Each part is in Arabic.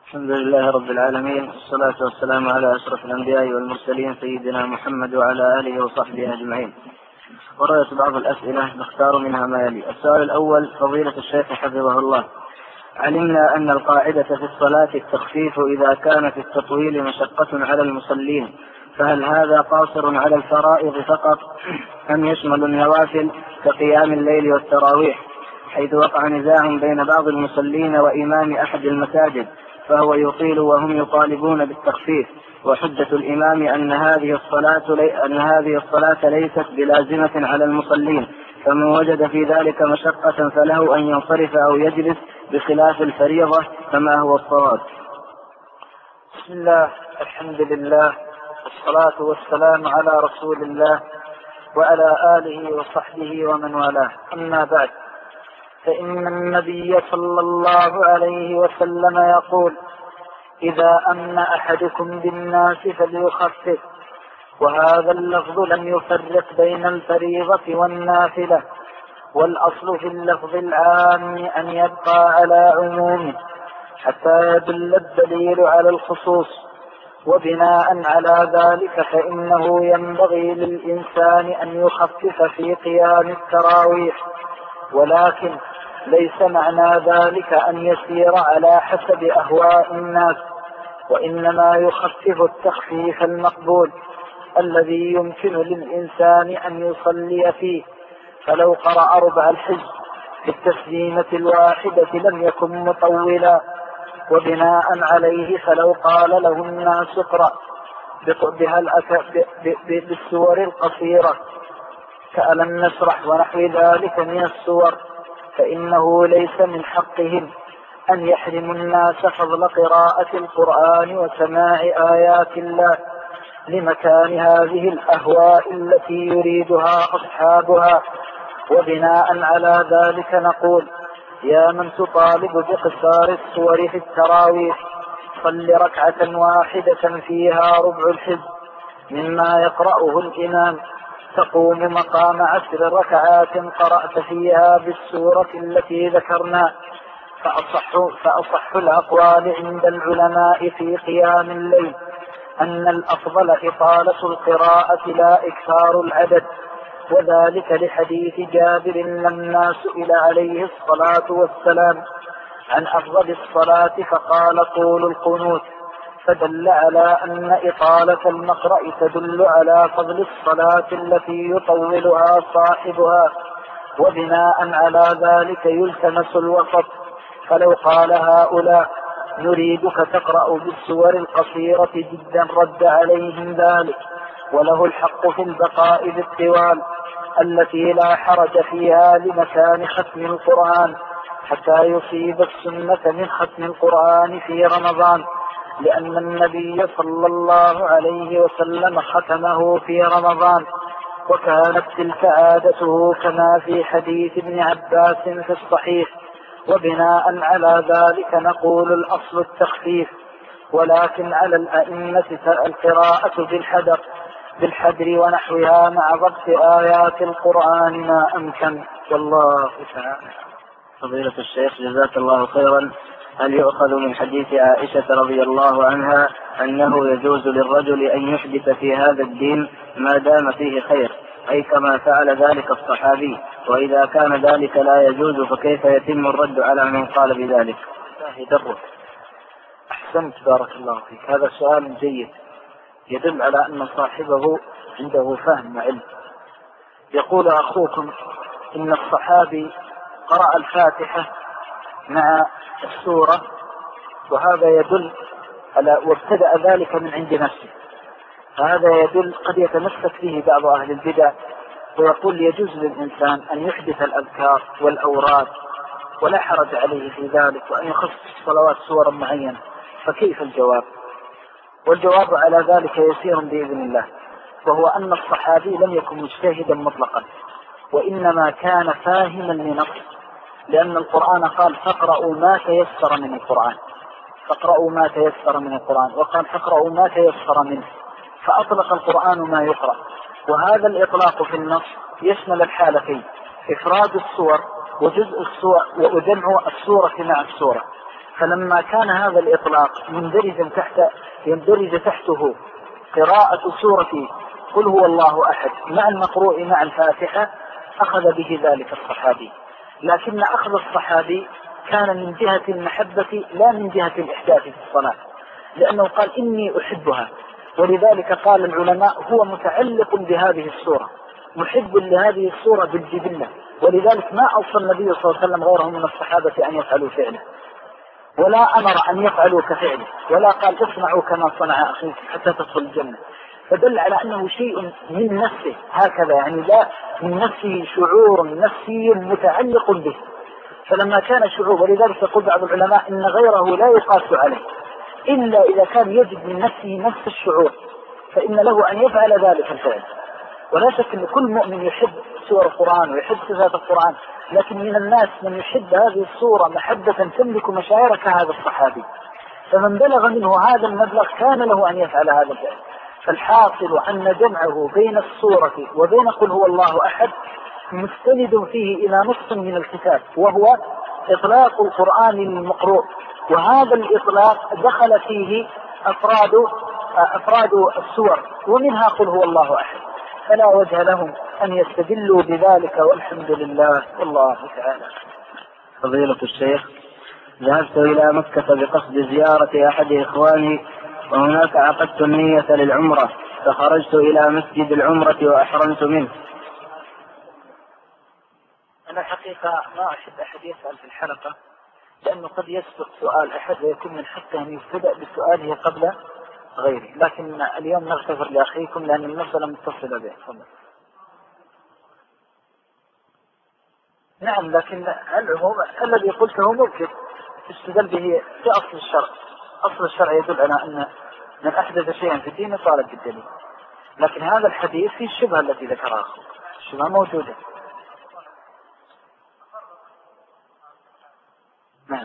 الحمد لله رب العالمين، والصلاة والسلام على أشرف الأنبياء والمرسلين سيدنا محمد وعلى آله وصحبه أجمعين. وردت بعض الأسئلة نختار منها ما يلي. السؤال الأول: فضيلة الشيخ حفظه الله، علمنا أن القاعدة في الصلاة التخفيف إذا كان في التطويل مشقة على المصلين، فهل هذا قاصر على الفرائض فقط أم يشمل النوافل كقيام الليل والتراويح، حيث وقع نزاع بين بعض المصلين وإمام أحد المساجد فهو يطيل وهم يطالبون بالتخفيف، وحجة الإمام أن هذه الصلاة ليست بلازمة على المصلين، فمن وجد في ذلك مشقة فله أن ينصرف أو يجلس بخلاف الفريضة، فما هو الصواب؟ بسم الله، الحمد لله، والصلاة والسلام على رسول الله وعلى آله وصحبه ومن والاه، أما بعد، فإن النبي صلى الله عليه وسلم يقول: إذا أمن أحدكم بالناس فليخفف. وهذا اللفظ لم يفرق بين الفريضة والنافلة، والأصل في اللفظ العام أن يبقى على عمومه حتى يدل الدليل على الخصوص، وبناء على ذلك فإنه ينبغي للإنسان أن يخفف في قيام التراويح، ولكن ليس معنى ذلك أن يسير على حسب أهواء الناس، وإنما يخفف التخفيف المقبول الذي يمكن للإنسان أن يصلي فيه. فلو قرأ ربع الحزب في التسليمة الواحدة لم يكن مطولا، وبناء عليه فلو قال له الناس اقرأ بالسور القصيرة كألم نشرح ونحو ذلك من السور، فإنه ليس من حقهم أن يحرموا الناس فضل قراءة القرآن وسماع آيات الله لمكان هذه الأهواء التي يريدها أصحابها. وبناء على ذلك نقول: يا من تطالب بقصار السور في التراويح، صل ركعة واحدة فيها ربع الحزب مما يقرأه الإمام، تقوم مقام 10 ركعات قرأت فيها بالسورة التي ذكرنا. فأصح الأقوال عند العلماء في قيام الليل أن الأفضل إطالة القراءة لا إكثار العدد، وذلك لحديث جابر لما سئل عليه الصلاة والسلام عن أفضل الصلاة فقال: طول القنوت، فدل على أن إطالة المقرأ تدل على فضل الصلاة التي يطولها صاحبها، وبناء على ذلك يلتمس الوسط. فلو قال هؤلاء: نريدك تقرأ بالسور القصيرة جدا، رد عليهم ذلك، وله الحق في البقاء بالطوال التي لا حرج فيها لمكان ختم القرآن حتى يصيب السنة من ختم القرآن في رمضان، لأن النبي صلى الله عليه وسلم ختمه في رمضان، وكانت تلك عادته كما في حديث ابن عباس في الصحيح. وبناء على ذلك نقول: الأصل التخفيف، ولكن على الأئمة القراءة بالحدر ونحوها مع ضبط آيات القرآن ما أمكن، والله تعالى. فضيلة الشيخ جزاك الله خيرا، هل يؤخذ من حديث عائشة رضي الله عنها أنه يجوز للرجل أن يحدث في هذا الدين ما دام فيه خير، أي كما فعل ذلك الصحابي؟ وإذا كان ذلك لا يجوز فكيف يتم الرد على من قال بذلك؟ أحسنت، بارك الله فيك، هذا سؤال جيد يدل على أن صاحبه عنده فهم وعلم. يقول أخوكم إن الصحابي قرأ الفاتحة مع السورة، وهذا يدل على وابتدأ ذلك من عند نفسه، فهذا يدل قد يتمسك به بعض أهل البدع ويقول يجوز للإنسان أن يحدث الأذكار والأوراد ولا حرج عليه في ذلك، وأن يخصص الصلوات سورا معينة، فكيف الجواب؟ والجواب على ذلك يسير بإذن الله، وهو أن الصحابي لم يكن مجتهدا مطلقا، وإنما كان فاهما لنص، لأن القرآن قال: فاقرأوا ما تيسر من القرآن، فاقرأوا ما تيسر من القرآن، وقال: فاقرأوا ما تيسر منه، فأطلق القرآن ما يقرأ. وهذا الإطلاق في النص يشمل الحالتين: إفراد السور وجزء السور وجمع السورة مع السورة. فلما كان هذا الإطلاق يندرج تحته قراءة سورة قل هو الله أحد مع المقروء مع الفاتحة، أخذ به ذلك الصحابي. لكن أخذ الصحابي كان من جهة المحبة لا من جهة الإحداث في الصلاة، لأنه قال إني أحبها، ولذلك قال العلماء هو متعلق بهذه السورة، محب لهذه السورة بالجبلة، ولذلك ما أوصى النبي صلى الله عليه وسلم غيرهم من الصحابة أن يفعلوا فعله، ولا أمر أن يفعلوا كفعله، ولا قال اصنعوا كما صنع أخيك حتى تدخل الجنة. فدل على أنه شيء من نفسه هكذا، يعني لا من نفسه شعور نفسي متعلق به. فلما كان شعور، ولذلك يقول بعض العلماء إن غيره لا يقاس عليه إلا إذا كان يجد من نفسه نفس الشعور، فإن له أن يفعل ذلك الفعل. ولا شك أن كل مؤمن يحب سور القرآن ويحب صفات القرآن، لكن من الناس من يحب هذه السورة محبة تملك مشاعر كهذا الصحابي، فمن بلغ منه هذا المبلغ كان له أن يفعل هذا الفعل. فالحاصل أن جمعه بين السورة وبين قل هو الله أحد مستند فيه إلى نص من الكتاب، وهو إطلاق القرآن المقروء، وهذا الإطلاق دخل فيه أفراد السور ومنها قل هو الله أحد، فلا وجه لهم أن يستدلوا بذلك، والحمد لله والله تعالى. فضيلة الشيخ، ذهبت إلى مكة بقصد زيارة أحد إخواني، وهناك عقدت النية للعمرة، فخرجت إلى مسجد العمرة وأحرمت منه. أنا حقيقة ما أحب أحد يسأل في الحلقة، لأنه قد يسبق سؤال أحد ويكون من حقه أن يبتدأ بسؤاله قبل غيره، لكن اليوم نغتفر لأخيكم لأن المسألة متصلة به. نعم، لكن العموم الذي قلته ممكن استدل به في أصل الشرع. أصل الشرع يدل على أن من أحدث شيئا في الدين طالب بالدليل، لكن هذا الحديث في الشبهة التي ذكرها أخوك، الشبهة موجودة. نعم،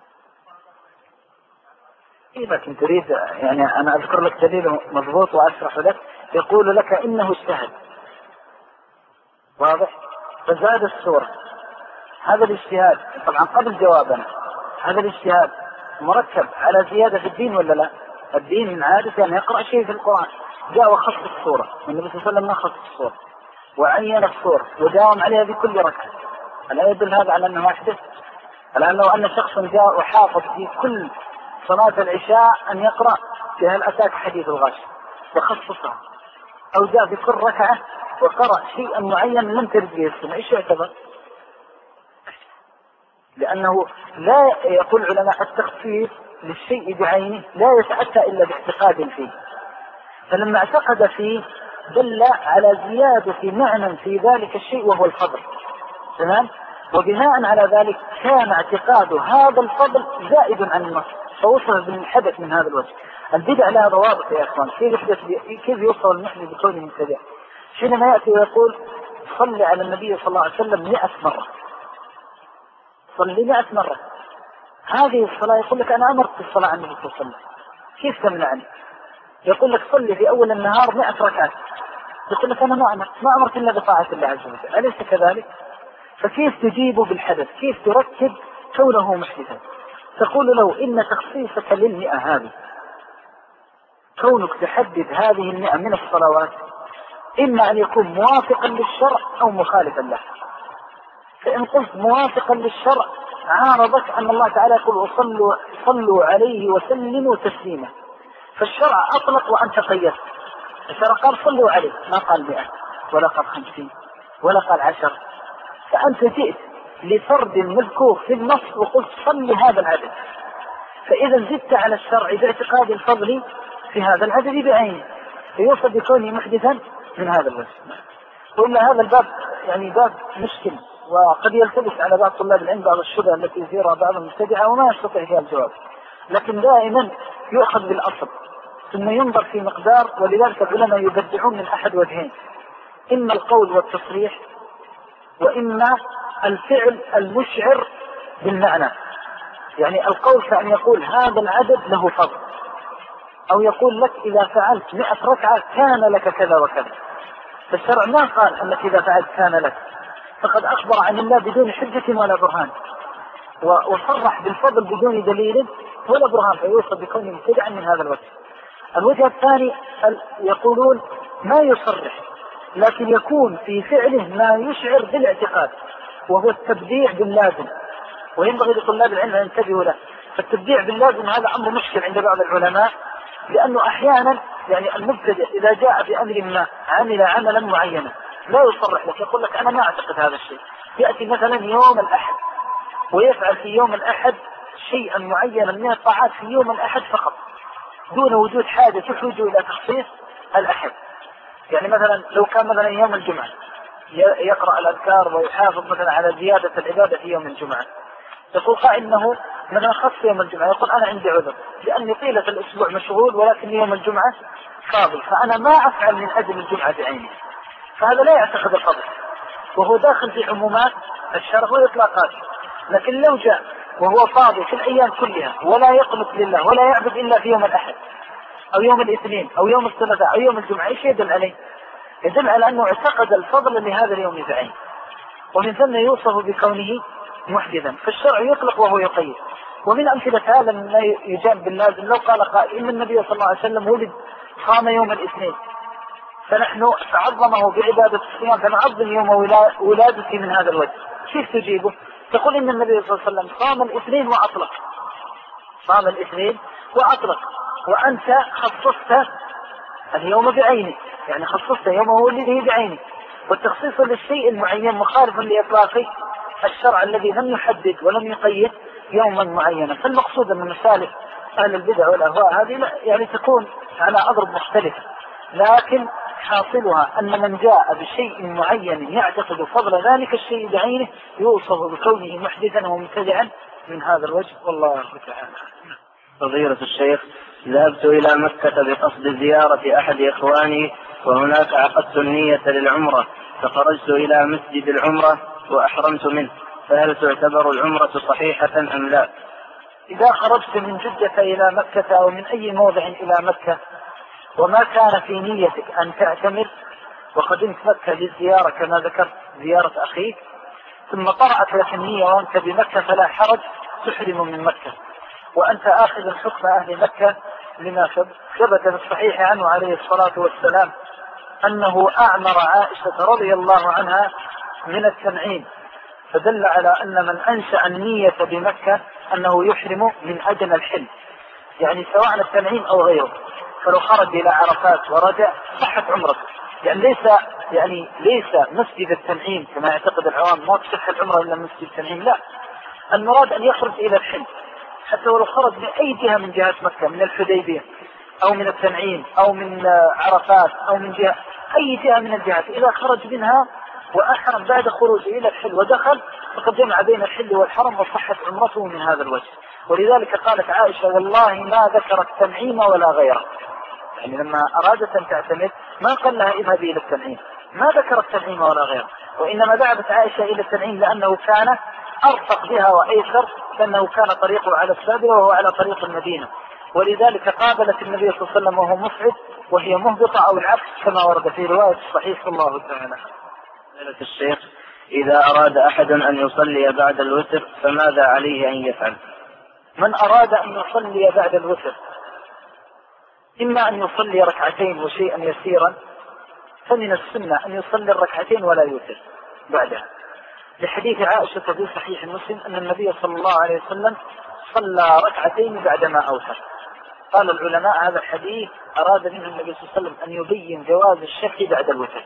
لكن تريد يعني أنا أذكر لك دليل مضبوط وأشرح لك. يقول لك إنه اجتهد، واضح، فزاد السورة. هذا الاجتهاد طبعا قبل جوابنا، هذا الاجتهاد مركب على زيادة في الدين ولا لا؟ الدين من عادة أن يقرأ شيء في القرآن، جاء وخص السورة، النبي صلى الله عليه وسلم ما خص السورة وعين السورة وداوم عليها بكل ركعة. ألا يدل هذا على أنه أحدث؟ الآن لو أن شخص جاء وحافظ في كل صلاة العشاء أن يقرأ في هل أتاك حديث الغاشية وخصصها، أو جاء في كل ركعة وقرأ شيئا معين لم ترد به السنة، إيش يعتبر؟ لأنه لا يقول علماء التخصيص للشيء بعينه لا يتأتى إلا باعتقاد فيه، فلما اعتقد فيه دل على زيادة معنى في ذلك الشيء وهو الفضل، تمام؟ وبناء يبنى على ذلك كان اعتقاد هذا الفضل زائد عن النص، فوصل بالحدث من هذا الوجه. البدع لها ضوابط يا اخوان. كيف يوصل المحدث بكونه مبتدع؟ حينما ياتي ويقول صلي على النبي صلى الله عليه وسلم 100 مرة، صلي 100 مرة، هذه الصلاة يقول لك أنا أمرت بالصلاة على النبي صلى الله عليه وسلم، كيف تمنعني؟ يقول لك صلي في أول النهار 100 ركعة، يقول لك أنا ما أمرت إلا بطاعة الله عز وجل، أليس كذلك؟ فكيف تجيب بالحدث؟ كيف تركب كونه محدثا؟ تقول له إن تخصيصك لل100 هذه، كونك تحدد هذه 100 من الصلوات إما أن يكون موافقا للشرع أو مخالفا له. فإن قلت موافقا للشرع عارضك أن الله تعالى يقول صلوا عليه وسلموا تسليما، فالشرع أطلق وأنت قيدت. الشرع قال صلوا عليه، ما قال 100 ولا قال 50 ولا قال 10، فأنت جئت لفرد مذكور في النص وقلت صل هذا العدد، فإذا زدت على الشرع باعتقاد الفضل في هذا العدد بعينه، فيوصل بكونه محدثا من هذا الوجه. وإلا هذا الباب يعني باب مشكل، وقد يلتبس على بعض طلاب العلم بعض الشبهة التي يثيرها بعض المبتدعة وما يستطيع فيها الجواب، لكن دائما يؤخذ بالأصل ثم ينظر في مقدار. ولذلك العلماء يبدعون من أحد وجهين، إما القول والتصريح، وإما الفعل المشعر بالمعنى. يعني القول كأن يقول هذا العدد له فضل، أو يقول لك إذا فعلت 100 ركعة كان لك كذا وكذا. فالشرع ما قال أنك إذا فعلت كان لك، فقد أخبر عن الله بدون حجة ولا برهان. وصرح بالفضل بدون دليل ولا برهان فيوصف بكونه مبتدعا من هذا الوجه. الوجه الثاني يقولون ما يصرح لكن يكون في فعله ما يشعر بالاعتقاد وهو التبديع باللازم، وينبغي لطلاب العلم أن ينتبهوا له. فالتبديع باللازم هذا أمر مشكل عند بعض العلماء، لأنه أحيانا يعني المبتدع إذا جاء بأمر ما عمل عملا معينا لا يصرح لك، يقول لك أنا ما أعتقد هذا الشيء. يأتي مثلا يوم الأحد ويفعل في يوم الأحد شيئا معينا من الطاعات في يوم الأحد فقط دون وجود حاجة تحوج إلى تخصيص الأحد. يعني مثلا لو كان مثلا يوم الجمعة يقرأ الأذكار ويحافظ مثلا على زيادة العبادة في يوم الجمعة، يقول إنه مثلا خص يوم الجمعة، يقول أنا عندي عذر لأني طيلة الأسبوع مشغول ولكن يوم الجمعة فاضي، فأنا ما أفعل من أجل الجمعة بعينه. فهذا لا يعتقد الفضل وهو داخل في عمومات الشرع والإطلاقات. لكن لو جاء وهو فاضي في الأيام كلها ولا يقنط لله ولا يعبد إلا في يوم الأحد أو يوم الاثنين أو يوم الثلاثاء أو يوم الجمعة، ايش يدل عليه؟ يدل على أنه اعتقد الفضل لهذا اليوم بعينه، ومن ثم يوصف بكونه محدثا. فالشرع يطلق وهو يقيد. ومن أمثلة هذا ما يجاب باللازم لو قال قائل إن النبي صلى الله عليه وسلم ولد صام يوم الاثنين فنحن تعظمه بعبادة الصيام فنعظم يوم ولادته من هذا الوجه، كيف تجيبه؟ تقول إن النبي صلى الله عليه وسلم صام الاثنين وأطلق، صام الاثنين وأطلق، وأنت خصصت اليوم بعينه، يعني خصصت يوم ولده بعينه، والتخصيص للشيء المعين مخالف لإطلاق الشرع الذي لم يحدد ولم يقيد يوما معينا. فالمقصود أن مسالك أهل البدع والأهواء هذه يعني تكون على أضرب مختلفة، لكن حاصلها أن من جاء بشيء معين يعتقد فضل ذلك الشيء بعينه يوصف بكونه محدثا ومبتدعا من هذا الوجه، والله تعالى. فضيلة الشيخ، ذهبت إلى مكة بقصد زيارة أحد إخواني وهناك عقدت النية للعمرة، فخرجت إلى مسجد العمرة وأحرمت منه، فهل تعتبر العمرة صحيحة أم لا؟ إذا خرجت من جدة إلى مكة أو من أي موضع إلى مكة وما كان في نيتك أن تعتمر وقدمت مكة للزيارة كما ذكرت زيارة أخيك ثم طرأت لك النية وأنت بمكة فلا حرج، تحرم من مكة وأنت آخذ حكم أهل مكة لما ثبت في الصحيح عنه عليه الصلاة والسلام أنه أعمر عائشة رضي الله عنها من التنعيم، فدل على أن من أنشأ النية بمكة أنه يحرم من أجل الحل، يعني سواء التنعيم أو غيره. فلو خرج إلى عرفات ورجع صحت عمرته، يعني ليس مسجد التنعيم كما يعتقد العوام ما تصح العمرة إلا مسجد التنعيم، لا، المراد أن يخرج إلى الحل حتى ولو خرج من أي جهة من جهات مكة، من الحديبية أو من التنعيم أو من عرفات أو من جهة أي جهة من الجهات، إذا خرج منها وأحرم بعد خروجه إلى الحل ودخل فقد جمع بين الحل والحرم وصحت عمرته من هذا الوجه. ولذلك قالت عائشة والله ما ذكرت تنعيم ولا غيره، يعني لما أرادت أن تعتمد ما قال لها اذهبي إلى التنعيم، ما ذكرت تنعيم ولا غيره، وإنما ذهبت عائشة إلى التنعيم لأنه كان أرفق بها وأيسر، لأنه كان طريقه على السابرة وهو على طريق المدينة، ولذلك قابلت النبي صلى الله عليه وسلم وهو مصعد وهي مهبطة أو العكس كما ورد في رواية الصحيح الله تعالى. الشيخ، إذا أراد أحد أن يصلي بعد الوتر فماذا عليه أن يفعل؟ من أراد أن يصلي بعد الوتر إما أن يصلي ركعتين وشيئا يسيرا، فمن السنة أن يصلي الركعتين ولا يوتر بعدها، لحديث عائشة في صحيح مسلم أن النبي صلى الله عليه وسلم صلى ركعتين بعدما أوتر. قال العلماء هذا الحديث أراد منه النبي صلى الله عليه وسلم أن يبين جواز الشك بعد الوتر.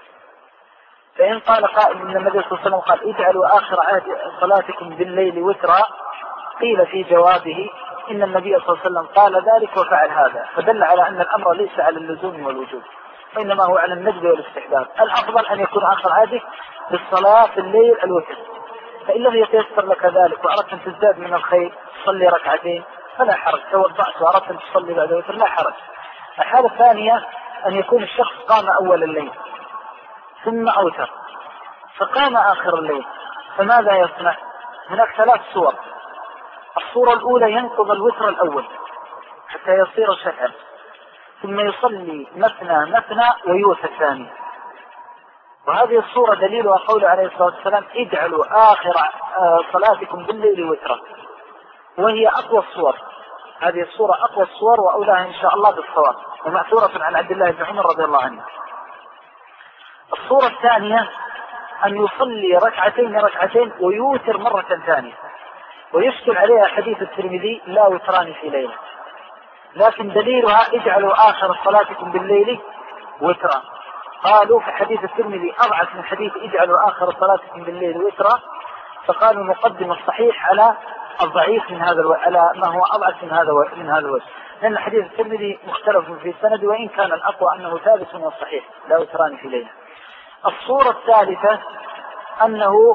فإن قال قائل أن النبي صلى الله عليه وسلم قال اجعلوا آخر عهد صلاتكم بالليل وترا، قيل في جوابه إن النبي صلى الله عليه وسلم قال ذلك وفعل هذا، فدل على أن الأمر ليس على اللزوم والوجوب وإنما هو على الندب والاستحباب. الأفضل أن يكون آخر عهدك بالصلاة في الليل الوتر، فإن لم يتيسر لك ذلك وأردت أن تزداد من الخير صلي ركعتين فلا حرج، توضأت وأردت أن تصلي بعد الوتر لا حرج. الحالة الثانية أن يكون الشخص قام أول الليل ثم أوتر فقام آخر الليل، فماذا يصنع؟ هناك ثلاث صور. الصورة الأولى ينقض الوتر الأول حتى يصير شفعا، ثم يصلي مثنى مثنى ويوتر ثاني، وهذه الصورة دليلها قوله عليه الصلاة والسلام اجعلوا آخر صلاتكم بالليل وترا، وهي أقوى الصور. هذه الصورة أقوى الصور وأولاها إن شاء الله بالصواب، ومأثورة عن عبد الله بن عمر رضي الله عنه. الصورة الثانية أن يصلي ركعتين ويوتر مرة ثانية، ويشكل عليها حديث الترمذي لا وتران في ليلة، لكن دليلها اجعلوا آخر صلاتكم بالليل وترا. قالوا في حديث الترمذي أضعف من حديث اجعلوا آخر صلاتكم بالليل وترا، فقالوا نقدم الصحيح على الضعيف من هذا على ما هو أضعف من هذا الوجه، لأن حديث الترمذي مختلف في السند، وإن كان الأقوى أنه ثابت والصحيح لا وتران في ليلة. الصورة الثالثة أنه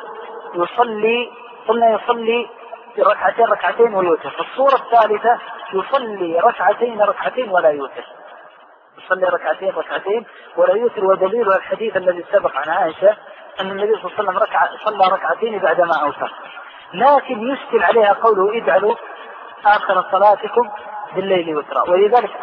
يصلي ركعتين ويوتر. الصورة الثالثة يصلي ركعتين ولا يوتر، يصلي ركعتين ولا يوتر، ودليل الحديث الذي سبق عن عائشة أن النبي صلى الله عليه وسلم صلى ركعتين بعدما أوتر. لكن يشكل عليها قوله اجعلوا آخر صلاتكم بالليل وترا، ولذلك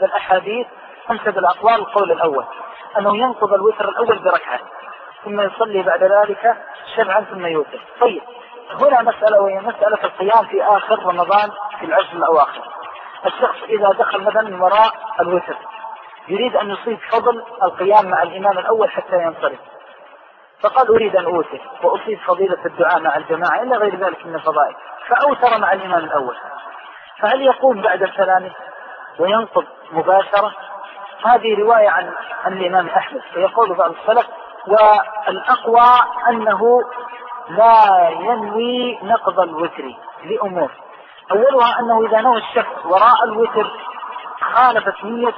أنسب الأقوال القول الأول أنه ينقض الوتر الأول بركعة ثم يصلي بعد ذلك شفعا ثم يوتر. طيب هنا مسألة، وهي مسألة القيام في آخر رمضان في العشر الأواخر. الشخص إذا دخل مثلا من وراء الوتر يريد أن يصيب فضل القيام مع الإمام الأول حتى ينصرف، فقال أريد أن أوتر وأصيب فضيلة الدعاء مع الجماعة إلى غير ذلك من الفضائل، فأوتر مع الإمام الأول، فهل يقوم بعد السلام وينقض مباشرة؟ هذه رواية عن الإمام أحمد، فيقول بعض السلف والأقوى أنه لا ينوي نقض الوتر لأمور. أولها أنه إذا نوى الشخص وراء الوتر خالف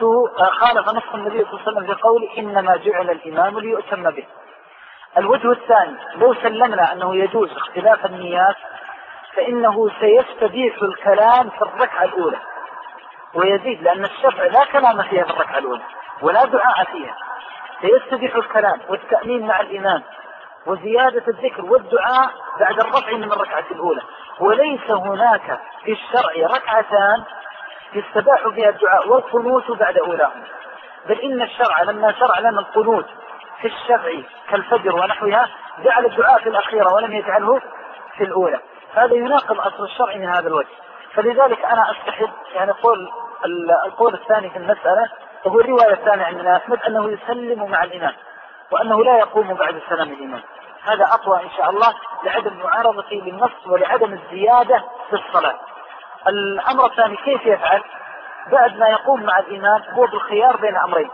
نص النبي صلى الله عليه وسلم بقوله إنما جعل الإمام ليؤتم به. الوجه الثاني لو سلمنا أنه يجوز اختلاف النيات فإنه سيستبيح الكلام في الركعة الأولى ويزيد، لأن الشفع لا كلام فيها في الركعة الأولى ولا دعاء فيها، سيستبيح الكلام والتأمين مع الإمام وزيادة الذكر والدعاء بعد الرفع من الركعة الأولى. وليس هناك في الشرع ركعتان يستباح فيها الدعاء والقنوت بعد أولاهم، بل إن الشرع لما شرع لنا القنوت في الشفع كالفجر ونحوها جعل الدعاء في الأخيرة ولم يجعله في الأولى، هذا يناقض أصل الشرع من هذا الوجه. فلذلك أنا أستحب يعني القول الثاني في المسألة وهو الرواية الثانية عن أحمد أنه يسلم مع الإمام وأنه لا يقوم بعد سلام الإمام، هذا أقوى إن شاء الله لعدم معارضته للنص ولعدم الزيادة في الصلاة. الأمر الثاني كيف يفعل بعد ما يقوم مع الإمام؟ هو بالخيار بين أمرين،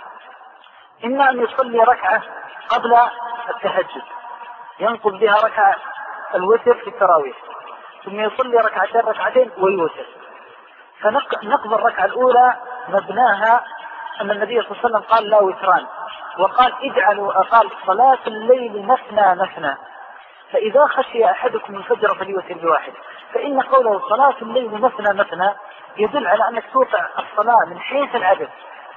إما أن يصلي ركعة قبل التهجد ينقض بها ركعة الوتر في التراويح، ثم يصلي ركعتين ويوتر. فنقض الركعة الأولى مبناها أن النبي صلى الله عليه وسلم قال لا وتران، وقال قال صلاة الليل مثنى، فإذا خشي أحدكم الفجر فليوتر بواحد. فإن قوله صلاة الليل مثنى يدل على أنك توقع الصلاة من حيث العدد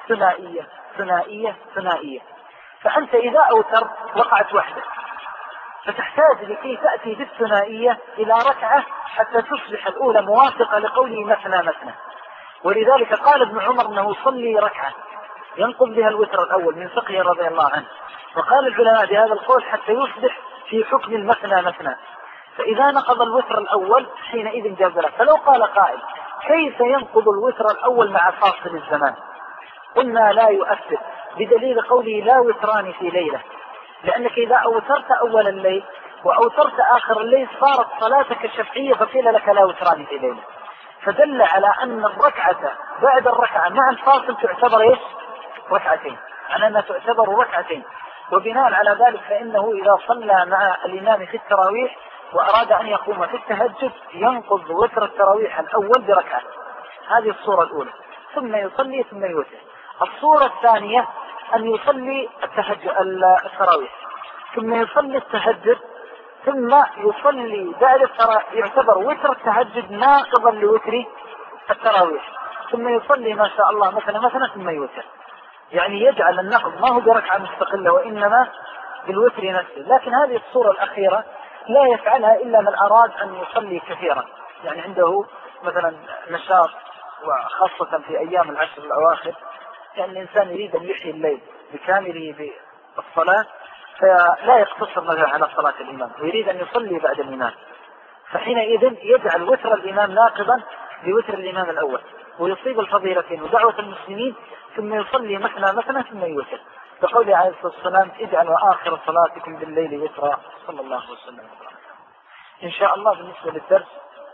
ثنائية، فأنت إذا أوتر وقعت وحدة، فتحتاج لكي تأتي بالثنائية إلى ركعة حتى تصبح الأولى موافقة لقوله مثنى. ولذلك قال ابن عمر أنه صلي ركعة ينقض بها الوتر الأول من فقه رضي الله عنه، وقال العلماء بهذا القول حتى يصبح في حكم المثنى، فإذا نقض الوتر الأول حينئذ جاز له. فلو قال قائل كيف ينقض الوتر الأول مع فاصل الزمان؟ قلنا لا يؤثر بدليل قوله لا وتران في ليلة، لأنك إذا أوترت أول الليل وأوترت آخر الليل صارت صلاتك شفعية، فقيل لك لا وتران في ليلة، فدل على أن الركعة بعد الركعة مع الفاصل تعتبر ركعتين، على أنها تعتبر ركعتين. وبناء على ذلك فإنه إذا صلى مع الإمام في التراويح وأراد أن يقوم في التهجد ينقض وتر التراويح الأول بركعة، هذه الصورة الأولى، ثم يصلي ثم يوتر. الصورة الثانية أن يصلي التراويح ثم يصلي التهجد ثم يصلي بعد يعتبر وتر التهجد ناقضا لوتر التراويح، ثم يصلي ما شاء الله مثلا ثم يوتر، يعني يجعل النقض ما هو بركعة مستقلة وإنما بالوتر نفسه. لكن هذه الصورة الأخيرة لا يفعلها إلا من أراد أن يصلي كثيرا، يعني عنده مثلا نشاط، وخاصة في أيام العشر الأواخر، يعني الإنسان يريد أن يحيي الليل بكامله بالصلاة، فلا يقتصر مثلا على صلاة الإمام ويريد أن يصلي بعد الإمام، فحينئذ يجعل وتر الإمام ناقضا بوتر الإمام الأول ويصيب الفضيلتين ودعوة المسلمين، ثم يصلي مثنى ثم يوتر، بقول عليه الصلاة والسلام اجعلوا آخر صلاتكم بالليل وترا صلى الله عليه وسلم. إن شاء الله بالنسبة للدرس،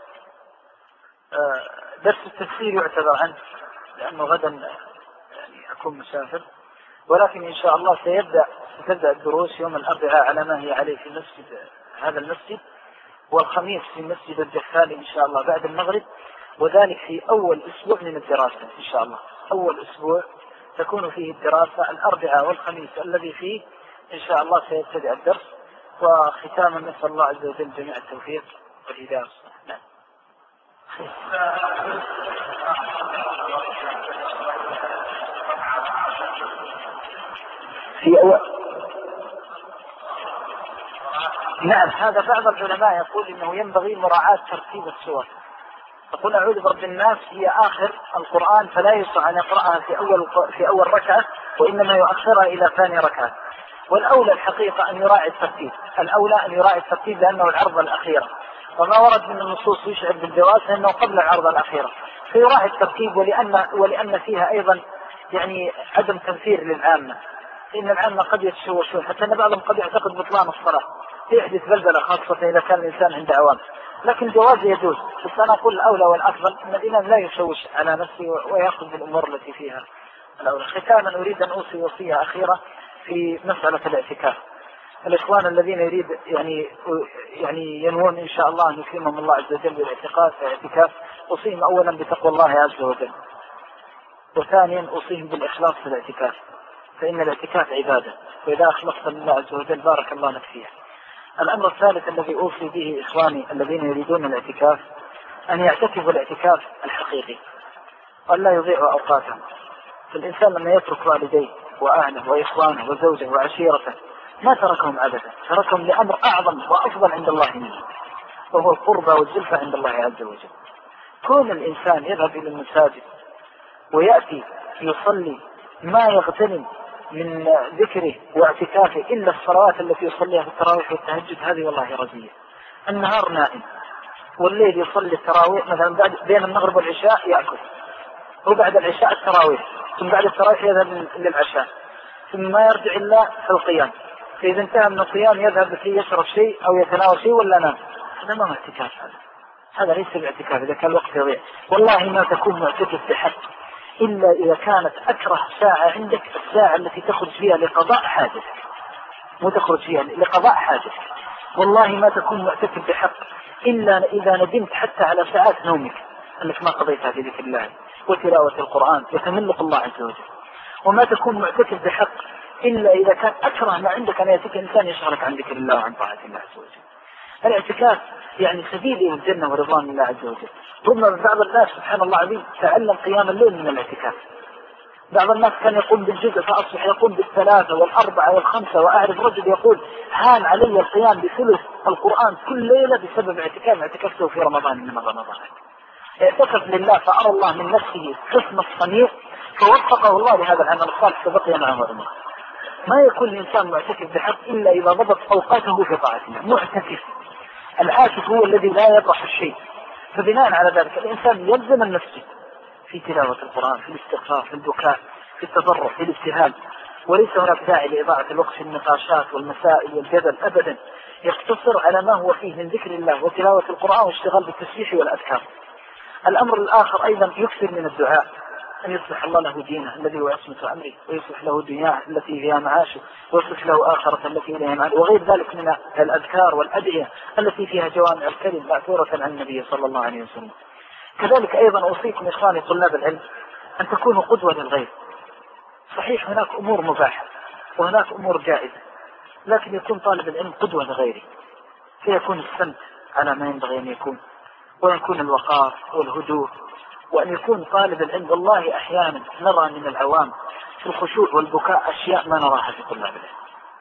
درس التفسير يعتبر عنه لأنه غدا يعني أكون مسافر، ولكن إن شاء الله ستبدأ الدروس يوم الأربعاء على ما هي عليه في هذا المسجد، والخميس في مسجد الجفالي إن شاء الله بعد المغرب، وذلك في أول أسبوع من الدراسة إن شاء الله. أول أسبوع تكون فيه الدراسة الأربعاء والخميس الذي فيه إن شاء الله سيبتدأ الدرس. وختاما نسأل الله عز وجل جميع التوفيق والهداية. نعم. نعم، هذا بعض العلماء يقول إنه ينبغي مراعاة ترتيب السور. يقول أعوذ برب الناس هي آخر القرآن، فلا يصح أن يقرأها في أول ركعة، وإنما يؤخرها إلى ثاني ركعة. والأولى الحقيقة أن يراعي الترتيب، الأولى أن يراعي الترتيب لأنه العرض الأخيرة، وما ورد من النصوص يشعر بالجواز أنه قبل العرض الأخيرة، فيراعي الترتيب. ولأن فيها أيضا يعني عدم تنفير للعامة، لأن العامة قد يتشوشون، حتى أن بعضهم قد يعتقد بطلان الصلاة، يحدث بلبلة خاصة إذا كان الإنسان عند عوام، لكن جواز يجوز. بس أنا أقول الأولى والأفضل أن الإمام لا يشوش على نفسه ويأخذ بالأمور التي فيها الأولى. ختاما أريد أن أوصي وصية أخيرة في مسألة الاعتكاف. الإخوان الذين يريد يعني ينوون إن شاء الله أن يكرمهم الله عز وجل بالاعتكاف، أوصيهم أولا بتقوى الله عز وجل، وثانيا أوصيهم بالإخلاص في الاعتكاف، فإن الاعتكاف عبادة، وإذا أخلصت لله عز وجل بارك الله لك فيها. الأمر الثالث الذي أوصي به إخواني الذين يريدون الاعتكاف أن يعتكفوا الاعتكاف الحقيقي وأن لا يضيعوا أوقاتهم. فالإنسان لما يترك والديه وأهله وإخوانه وزوجه وعشيرته ما تركهم أبدا، تركهم لأمر أعظم وأفضل عند الله منه، وهو القربى والزلفى عند الله عز وجل. كون الإنسان يذهب إلى المساجد ويأتي يصلي ما يغتنم من ذكره واعتكافه إلا الصلوات التي يصليها في التراويح والتهجد، هذه والله رزية. النهار نائم والليل يصلي التراويح مثلا بين المغرب والعشاء يأكل، وبعد العشاء التراويح، ثم بعد التراويح يذهب للعشاء، ثم ما يرجع إلا في القيام، فإذا انتهى من القيام يذهب فيه يشرب شيء أو يتناول شيء ولا نام. هذا ما هو اعتكاف، هذا ليس باعتكاف إذا كان الوقت يضيع. والله ما تكون معتكف بحق إلا إذا كانت أكره ساعة عندك الساعة التي تخرج فيها لقضاء حاجتك، مو تخرج فيها لقضاء حاجتك. والله ما تكون معتكف بحق إلا إذا ندمت حتى على ساعات نومك أنك ما قضيتها بذكر الله وتلاوة القرآن يتملق الله عز وجل. وما تكون معتكف بحق إلا إذا كان أكره ما عندك أن يأتيك إنسان يشغلك عن ذكر الله وعن طاعة الله عز وجل. الاعتكاف يعني سبيل إلى الجنة ورضوان الله عز وجل. ثم بعض الناس سبحان الله العظيم تعلم قيام الليل من الاعتكاف. بعض الناس كان يقوم بالجزء فأصبح يقوم بالثلاثة والأربعة والخمسة، وأعرف رجل يقول هان علي القيام بثلث القرآن كل ليلة بسبب اعتكفته في رمضان من رمضان. اعتكف لله فأرى الله من نفسه حسن الصنيع فوفقه الله لهذا العمل الصالح فبقي معه عمره. ما يكون الإنسان معتكف بحق إلا إذا ضبط أوقاته في طاعة الله. معتكف العاكف هو الذي لا يطرح الشيء. فبناء على ذلك الإنسان يلزم النفس في تلاوة القرآن، في الاستغفار، في البكاء، في التضرع، في الابتهال، وليس هناك داعي لإضاعة الوقت في النقاشات والمسائل والجدل أبدا. يقتصر على ما هو فيه من ذكر الله وتلاوة القرآن والاشتغال بالتسبيح والأذكار. الأمر الآخر أيضا يكثر من الدعاء أن يصلح الله له دينه الذي هو عصمة أمره، ويصلح له دنياه التي فيها معاشه، ويصلح له آخرة التي إليها معاشه، وغير ذلك من الأذكار والأدعية التي فيها جوامع الكلم مأثورة عن النبي صلى الله عليه وسلم. كذلك أيضا أوصيكم إخواني طلاب العلم أن تكونوا قدوة للغير. صحيح هناك أمور مباحة وهناك أمور جائزة، لكن يكون طالب العلم قدوة لغيره، فيكون السمت على ما ينبغي أن يكون، ويكون الوقار والهدوء، وأن يكون طالب العلم. والله أحيانا نرى من العوام في الخشوع والبكاء أشياء ما نراها في طلاب العلم.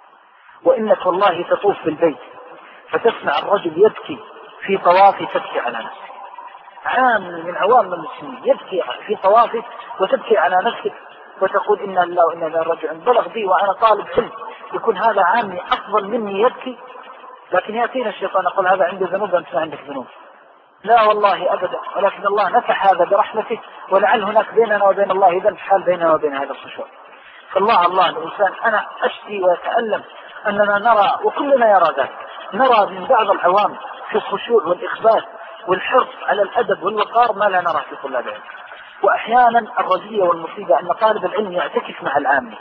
وإنك والله تطوف بالبيت فتسمع الرجل يبكي في طوافه تبكي على نفسه. عام من عوام المسلمين يبكي في طوافه وتبكي على نفسك وتقول إنا لله وإنا إليه راجعون. بلغ بي وأنا طالب علم يكون هذا عامي أفضل مني يبكي، لكن يأتينا الشيطان يقول هذا عنده ذنوب أنت ما عندك ذنوب. لا والله أبدا، ولكن الله نفح هذا برحمته، ولعل هناك بيننا وبين الله ذنب حال بيننا وبين هذا الخشوع. فالله الإنسان أنا أشتي وأتألم أننا نرى، وكلنا يرى ذلك، نرى من بعض العوام في الخشوع والإخبات والحرص على الأدب والوقار ما لا نرى في طلاب العلم. وأحيانا الرزية والمصيبة أن طالب العلم يعتكف مع العامة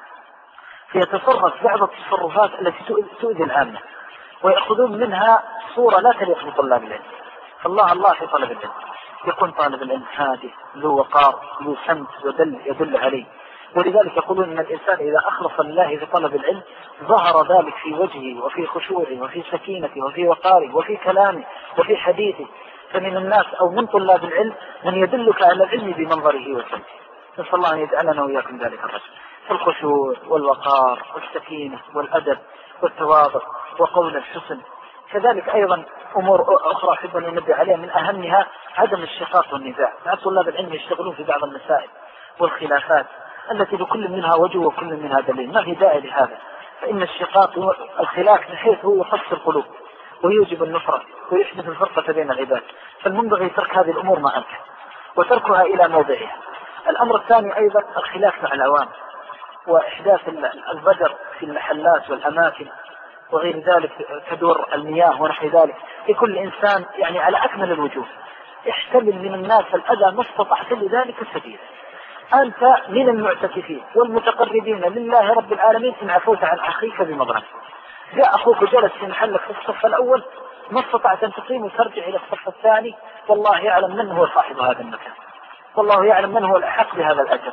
فيتصرف بعض التصرفات التي تؤذي العامة ويأخذون منها صورة لا تليق بطلاب العلم. فالله في طلب العلم يكون طالب العلم هادي ذو وقار ذو سمت يدل عليه. ولذلك يقولون ان الانسان اذا اخلص لله في طلب العلم ظهر ذلك في وجهه وفي خشوعه وفي سكينته وفي وقاره وفي كلامه وفي حديثه. فمن الناس او من طلاب العلم من يدلك على العلم بمنظره وسمته. نسال الله ان يجعلنا واياكم ذلك الرجل. الخشوع والوقار والسكينه والادب والتواضع وقول الحسن. كذلك ايضا امور اخرى احب ان انبه عليها، من اهمها عدم الشقاق والنزاع. مع طلاب العلم يشتغلون في بعض المسائل والخلافات التي لكل منها وجه وكل منها دليل، ما في داعي لهذا. فإن الشقاق الخلاف بحيث هو يقص القلوب ويوجب النفرة ويحدث الفرقة بين العباد. فالمنبغي ترك هذه الأمور ما أمكن وتركها إلى موضعها. الأمر الثاني أيضا الخلاف مع العوام وإحداث البدر في المحلات والأماكن وغير ذلك كدور المياه ونحو ذلك. لكل إنسان يعني على أكمل الوجوه يحتمل من الناس الأذى ما استطعت لذلك سبيلا. أنت من المعتكفين والمتقربين لله رب العالمين إن عفوت عن أخيك بمظلم. جاء أخوك جلس في محلك في الصف الأول ما استطعت أن تقيم وترجع إلى الصف الثاني، والله يعلم من هو صاحب هذا المكان، والله يعلم من هو الأحق بهذا الأجر.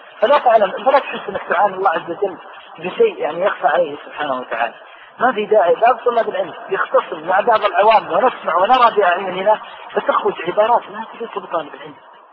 فلا تحس أنك تعاني الله عز وجل بشيء يعني يخفى عليه سبحانه وتعالى. ما في داعي. باب طلاب العلم يختصم مع بعض العوام ونسمع ونرى بأعيننا فتخرج عبارات لا تليق بطالب العلم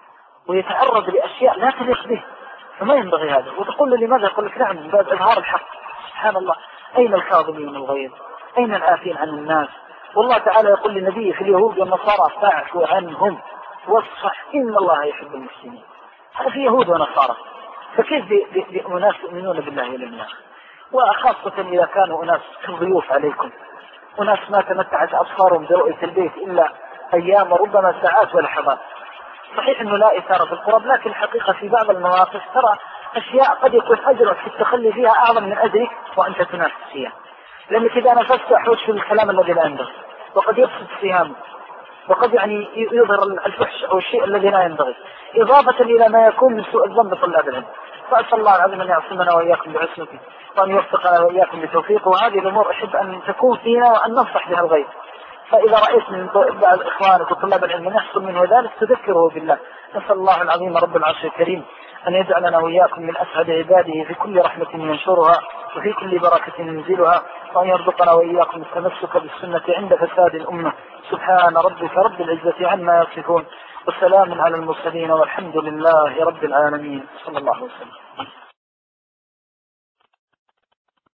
ويتعرض لأشياء لا تليق به، فما ينبغي هذا. وتقول له لماذا؟ يقول لك نعم من باب إظهار الحق. سبحان الله، أين الكاظمين الغيظ؟ أين العافين عن الناس؟ والله تعالى يقول لنبيه في اليهود والنصارى فاعفوا عنهم واصفح إن الله يحب المحسنين. هذا في يهود ونصارى، فكيف بأناس يؤمنون بالله واليوم الآخر؟ وخاصة إذا كانوا أناس كضيوف عليكم، أناس ما تمتعت أبصارهم برؤية البيت إلا أيام وربما ساعات ولحظات. صحيح أنه لا إثارة في القرب، لكن الحقيقة في بعض المواقف ترى أشياء قد يكون أجرك في التخلي فيها أعظم من أجرك وأنت تنافس فيها، لأنك إذا نفست أحوج في الكلام الذي لا ينبغي وقد يفسد صيامه وقد يعني يظهر الفحش أو الشيء الذي لا ينبغي، إضافة إلى ما يكون من سوء الظن بطلاب العلم. فأسأل الله العظيم أن يعصمنا وإياكم بعصمته وأن يوفقنا وإياكم بتوفيقه. وهذه الأمور أحب أن تكون فينا وأن ننصح بها الغير. فإذا رأيت من بعض إخوانك وطلاب العلم يحصل منه ذلك تذكره بالله. نسأل الله العظيم رب العرش الكريم أن يجعلنا وإياكم من أسعد عباده في كل رحمة ينشرها وفي كل بركة ينزلها، وأن يرزقنا وإياكم التمسك بالسنة عند فساد الأمة. سبحان ربك رب العزة عما يصفون وسلام على المرسلين والحمد لله رب العالمين. صلى الله عليه وسلم.